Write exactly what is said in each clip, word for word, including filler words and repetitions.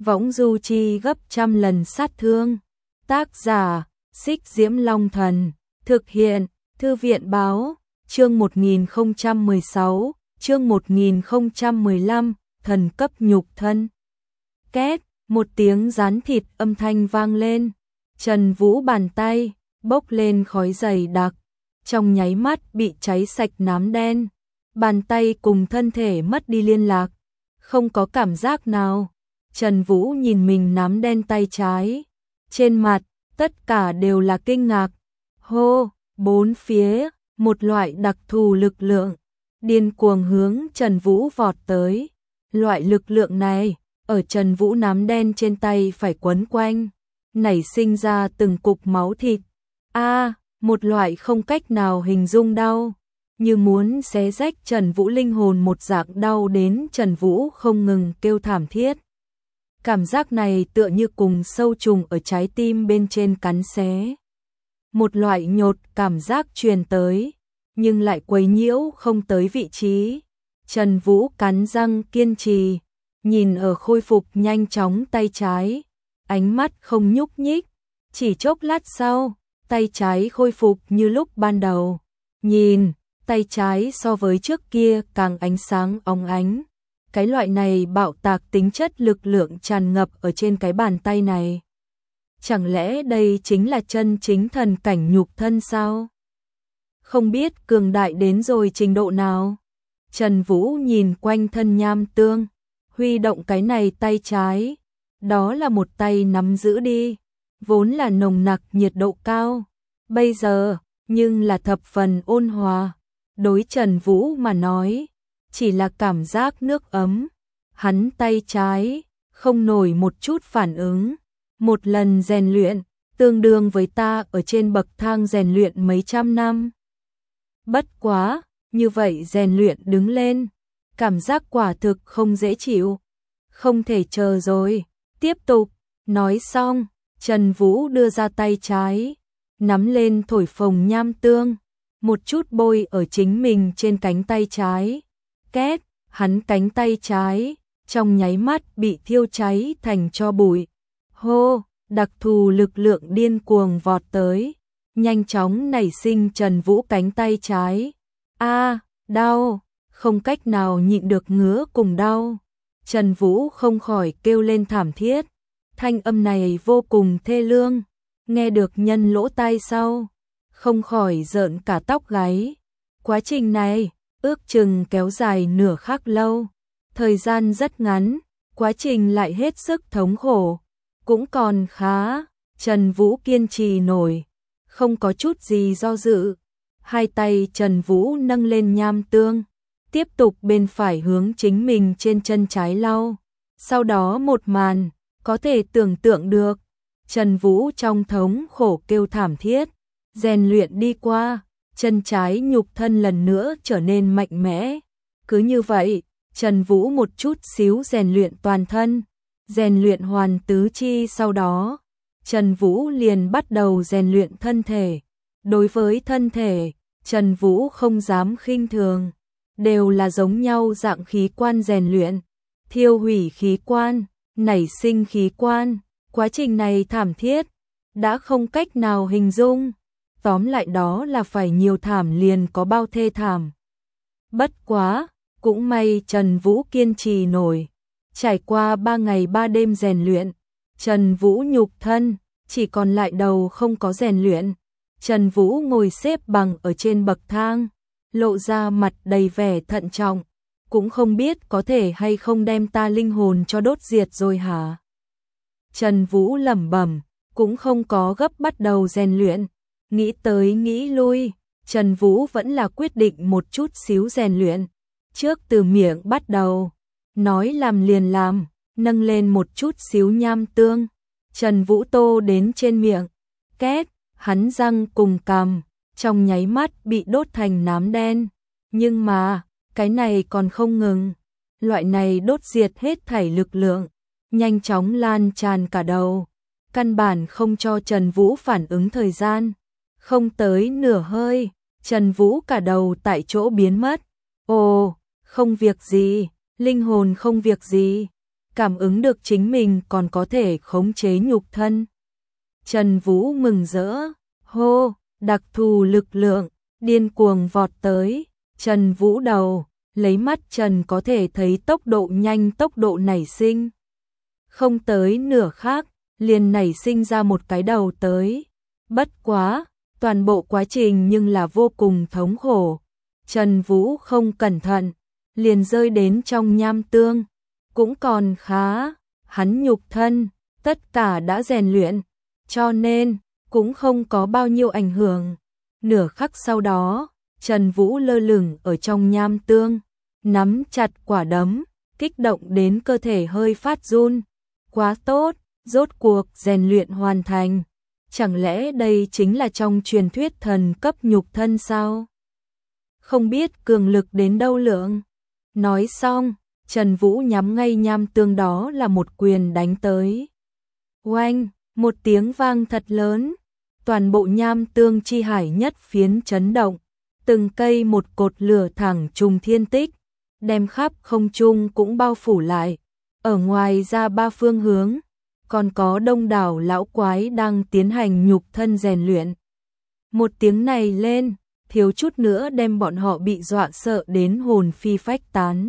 võng du chi gấp trăm lần sát thương. Tác giả, Xích Diễm Long Thần, thực hiện, Thư viện báo, chương một nghìn không trăm mười sáu, chương một nghìn không trăm mười lăm, thần cấp nhục thân. Két, một tiếng rán thịt âm thanh vang lên, Trần Vũ bàn tay, bốc lên khói dày đặc, trong nháy mắt bị cháy sạch nám đen, bàn tay cùng thân thể mất đi liên lạc, không có cảm giác nào. Trần Vũ nhìn mình nám đen tay trái, trên mặt, tất cả đều là kinh ngạc. Hô, bốn phía, một loại đặc thù lực lượng, điên cuồng hướng Trần Vũ vọt tới. Loại lực lượng này, ở Trần Vũ nám đen trên tay phải quấn quanh, nảy sinh ra từng cục máu thịt. A, một loại không cách nào hình dung đau, như muốn xé rách Trần Vũ linh hồn một dạng đau đến Trần Vũ không ngừng kêu thảm thiết. Cảm giác này tựa như cùng sâu trùng ở trái tim bên trên cắn xé. Một loại nhột cảm giác truyền tới, nhưng lại quấy nhiễu không tới vị trí. Trần Vũ cắn răng kiên trì, nhìn ở khôi phục nhanh chóng tay trái, ánh mắt không nhúc nhích, chỉ chốc lát sau, tay trái khôi phục như lúc ban đầu. Nhìn, tay trái so với trước kia càng ánh sáng óng ánh. Cái loại này bạo tạc tính chất lực lượng tràn ngập ở trên cái bàn tay này. Chẳng lẽ đây chính là chân chính thần cảnh nhục thân sao? Không biết cường đại đến rồi trình độ nào? Trần Vũ nhìn quanh thân nham tương, huy động cái này tay trái, đó là một tay nắm giữ đi, vốn là nồng nặc nhiệt độ cao, bây giờ, nhưng là thập phần ôn hòa. Đối Trần Vũ mà nói, chỉ là cảm giác nước ấm, hắn tay trái, không nổi một chút phản ứng. Một lần rèn luyện, tương đương với ta ở trên bậc thang rèn luyện mấy trăm năm. Bất quá, như vậy rèn luyện đứng lên, cảm giác quả thực không dễ chịu. Không thể chờ rồi, tiếp tục. Nói xong, Trần Vũ đưa ra tay trái, nắm lên thổi phồng nham tương, một chút bôi ở chính mình trên cánh tay trái. Két, hắn cánh tay trái, trong nháy mắt bị thiêu cháy thành tro bụi. Hô, đặc thù lực lượng điên cuồng vọt tới, nhanh chóng nảy sinh Trần Vũ cánh tay trái. A, đau, không cách nào nhịn được ngứa cùng đau. Trần Vũ không khỏi kêu lên thảm thiết, thanh âm này vô cùng thê lương, nghe được nhân lỗ tai sau, không khỏi rợn cả tóc gáy. Quá trình này, ước chừng kéo dài nửa khắc lâu, thời gian rất ngắn, quá trình lại hết sức thống khổ. Cũng còn khá, Trần Vũ kiên trì nổi, không có chút gì do dự. Hai tay Trần Vũ nâng lên nham tương, tiếp tục bên phải hướng chính mình trên chân trái lau. Sau đó một màn, có thể tưởng tượng được, Trần Vũ trong thống khổ kêu thảm thiết, rèn luyện đi qua, chân trái nhục thân lần nữa trở nên mạnh mẽ. Cứ như vậy, Trần Vũ một chút xíu rèn luyện toàn thân, rèn luyện hoàn tứ chi, sau đó, Trần Vũ liền bắt đầu rèn luyện thân thể. Đối với thân thể, Trần Vũ không dám khinh thường, đều là giống nhau dạng khí quan rèn luyện, thiêu hủy khí quan, nảy sinh khí quan, quá trình này thảm thiết, đã không cách nào hình dung, tóm lại đó là phải nhiều thảm liền có bao thê thảm. Bất quá, cũng may Trần Vũ kiên trì nổi. Trải qua ba ngày ba đêm rèn luyện, Trần Vũ nhục thân, chỉ còn lại đầu không có rèn luyện. Trần Vũ ngồi xếp bằng ở trên bậc thang, lộ ra mặt đầy vẻ thận trọng, cũng không biết có thể hay không đem ta linh hồn cho đốt diệt rồi hả? Trần Vũ lẩm bẩm, cũng không có gấp bắt đầu rèn luyện, nghĩ tới nghĩ lui, Trần Vũ vẫn là quyết định một chút xíu rèn luyện, trước từ miệng bắt đầu. Nói làm liền làm, nâng lên một chút xíu nham tương, Trần Vũ tô đến trên miệng. Két, hắn răng cùng cằm, trong nháy mắt bị đốt thành nám đen. Nhưng mà, cái này còn không ngừng. Loại này đốt diệt hết thảy lực lượng, nhanh chóng lan tràn cả đầu. Căn bản không cho Trần Vũ phản ứng thời gian. Không tới nửa hơi, Trần Vũ cả đầu tại chỗ biến mất. Ồ, không việc gì. Linh hồn không việc gì. cảm ứng được chính mình còn có thể khống chế nhục thân. Trần Vũ mừng rỡ, hô, đặc thù lực lượng, điên cuồng vọt tới, Trần Vũ đầu, lấy mắt Trần có thể thấy tốc độ nhanh tốc độ nảy sinh. Không tới nửa khắc, liền nảy sinh ra một cái đầu tới. Bất quá, toàn bộ quá trình nhưng là vô cùng thống khổ. Trần Vũ không cẩn thận, liền rơi đến trong nham tương. Cũng còn khá, hắn nhục thân, tất cả đã rèn luyện, cho nên, cũng không có bao nhiêu ảnh hưởng. Nửa khắc sau đó, Trần Vũ lơ lửng ở trong nham tương, nắm chặt quả đấm, kích động đến cơ thể hơi phát run. Quá tốt, rốt cuộc rèn luyện hoàn thành. Chẳng lẽ đây chính là trong truyền thuyết thần cấp nhục thân sao? Không biết cường lực đến đâu lượng. Nói xong, Trần Vũ nhắm ngay nham tương đó là một quyền đánh tới. Oanh, một tiếng vang thật lớn, toàn bộ nham tương chi hải nhất phiến chấn động, từng cây một cột lửa thẳng trùng thiên tích, đem khắp không trung cũng bao phủ lại. Ở ngoài ra ba phương hướng, còn có đông đảo lão quái đang tiến hành nhục thân rèn luyện. Một tiếng này lên, thiếu chút nữa đem bọn họ bị dọa sợ đến hồn phi phách tán.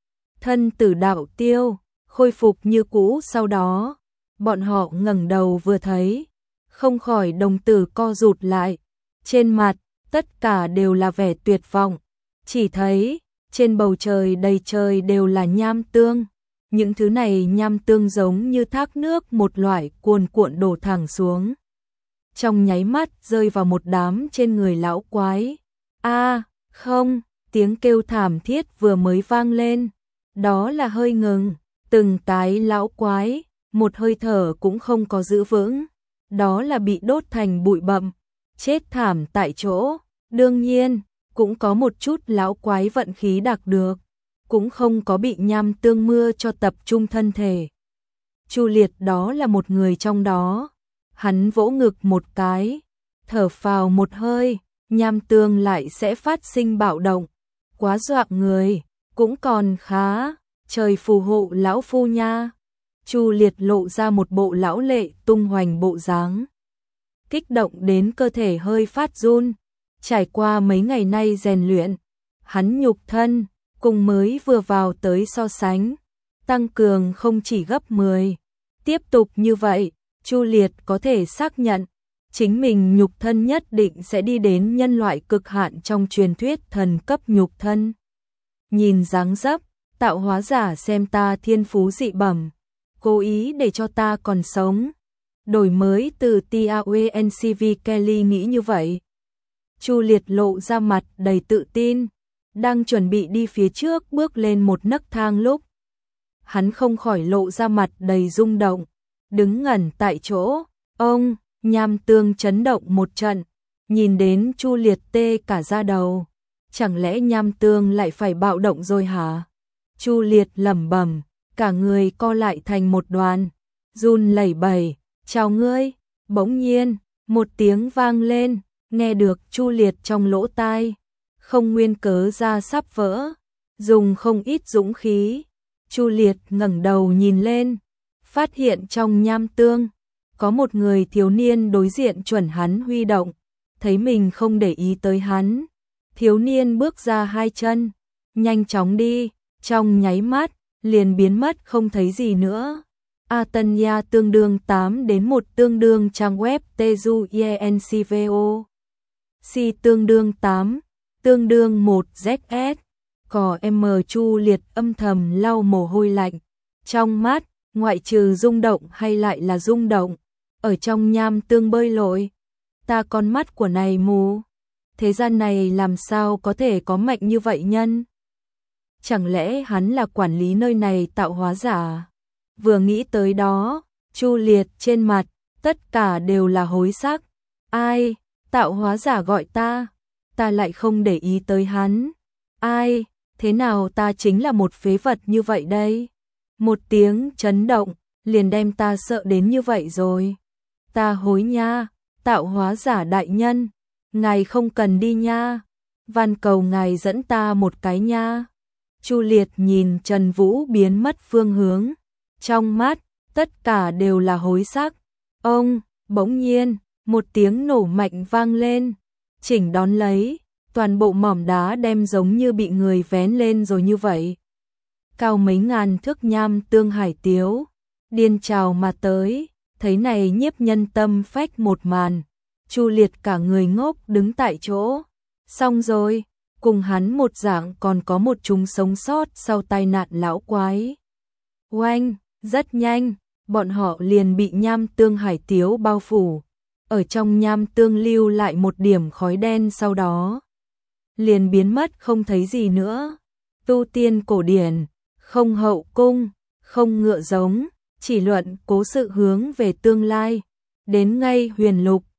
Thân tử đạo tiêu, khôi phục như cũ sau đó, bọn họ ngẩng đầu vừa thấy, không khỏi đồng tử co rụt lại, trên mặt, tất cả đều là vẻ tuyệt vọng, chỉ thấy, trên bầu trời đầy trời đều là nham tương, những thứ này nham tương giống như thác nước một loại cuồn cuộn đổ thẳng xuống. Trong nháy mắt rơi vào một đám trên người lão quái. A, không, tiếng kêu thảm thiết vừa mới vang lên, đó là hơi ngừng, từng cái lão quái, một hơi thở cũng không có giữ vững, đó là bị đốt thành bụi bặm, chết thảm tại chỗ. Đương nhiên, cũng có một chút lão quái vận khí đặc được, cũng không có bị nham tương mưa cho tập trung thân thể. Chu Liệt đó là một người trong đó, hắn vỗ ngực một cái, thở phào một hơi, nham tương lại sẽ phát sinh bạo động, quá dọa người, cũng còn khá, trời phù hộ lão phu nha. Chu Liệt lộ ra một bộ lão lệ tung hoành bộ dáng, kích động đến cơ thể hơi phát run. Trải qua mấy ngày nay rèn luyện, hắn nhục thân cùng mới vừa vào tới so sánh, tăng cường không chỉ gấp mười. Tiếp tục như vậy, Chu Liệt có thể xác nhận, chính mình nhục thân nhất định sẽ đi đến nhân loại cực hạn trong truyền thuyết thần cấp nhục thân. Nhìn dáng dấp, tạo hóa giả xem ta thiên phú dị bẩm, cố ý để cho ta còn sống. Đổi mới từ Tawencv Kelly nghĩ như vậy. Chu Liệt lộ ra mặt đầy tự tin, đang chuẩn bị đi phía trước bước lên một nấc thang lúc. Hắn không khỏi lộ ra mặt đầy rung động, đứng ngẩn tại chỗ, ông, nham tương chấn động một trận, nhìn đến Chu Liệt tê cả da đầu. Chẳng lẽ nham tương lại phải bạo động rồi hả? Chu Liệt lẩm bẩm, cả người co lại thành một đoàn, run lẩy bẩy, chào ngươi, bỗng nhiên, một tiếng vang lên. Nghe được Chu Liệt trong lỗ tai, không nguyên cớ ra sắp vỡ, dùng không ít dũng khí. Chu Liệt ngẩng đầu nhìn lên, phát hiện trong nham tương có một người thiếu niên đối diện chuẩn hắn huy động, thấy mình không để ý tới hắn, thiếu niên bước ra hai chân, nhanh chóng đi, trong nháy mắt liền biến mất không thấy gì nữa. Atanya tương đương tám đến một tương đương trang web Tezuyencvo. Si tương đương tám, tương đương một Z S. Cò M Chu Liệt âm thầm lau mồ hôi lạnh. Trong mắt, ngoại trừ rung động hay lại là rung động, ở trong nham tương bơi lội. Ta con mắt của này mù. Thế gian này làm sao có thể có mạnh như vậy nhân? Chẳng lẽ hắn là quản lý nơi này tạo hóa giả? Vừa nghĩ tới đó, Chu Liệt trên mặt, tất cả đều là hối sắc. Ai? Tạo hóa giả gọi ta, ta lại không để ý tới hắn. Ai, thế nào ta chính là một phế vật như vậy đây? Một tiếng chấn động, liền đem ta sợ đến như vậy rồi. Ta hối nha, tạo hóa giả đại nhân, ngài không cần đi nha, van cầu ngài dẫn ta một cái nha. Chu Liệt nhìn Trần Vũ biến mất phương hướng, trong mắt, tất cả đều là hối sắc. Ông, bỗng nhiên, một tiếng nổ mạnh vang lên, chỉnh đón lấy, toàn bộ mỏm đá đem giống như bị người vén lên rồi như vậy. Cao mấy ngàn thước nham tương hải tiếu, điên trào mà tới, thấy này nhiếp nhân tâm phách một màn, Chu Liệt cả người ngốc đứng tại chỗ. Xong rồi, cùng hắn một dạng còn có một chúng sống sót sau tai nạn lão quái. Oanh, rất nhanh, bọn họ liền bị nham tương hải tiếu bao phủ, ở trong nham tương lưu lại một điểm khói đen, sau đó liền biến mất không thấy gì nữa. Tu tiên cổ điển, không hậu cung, không ngựa giống, chỉ luận cố sự hướng về tương lai. Đến ngay huyền lục,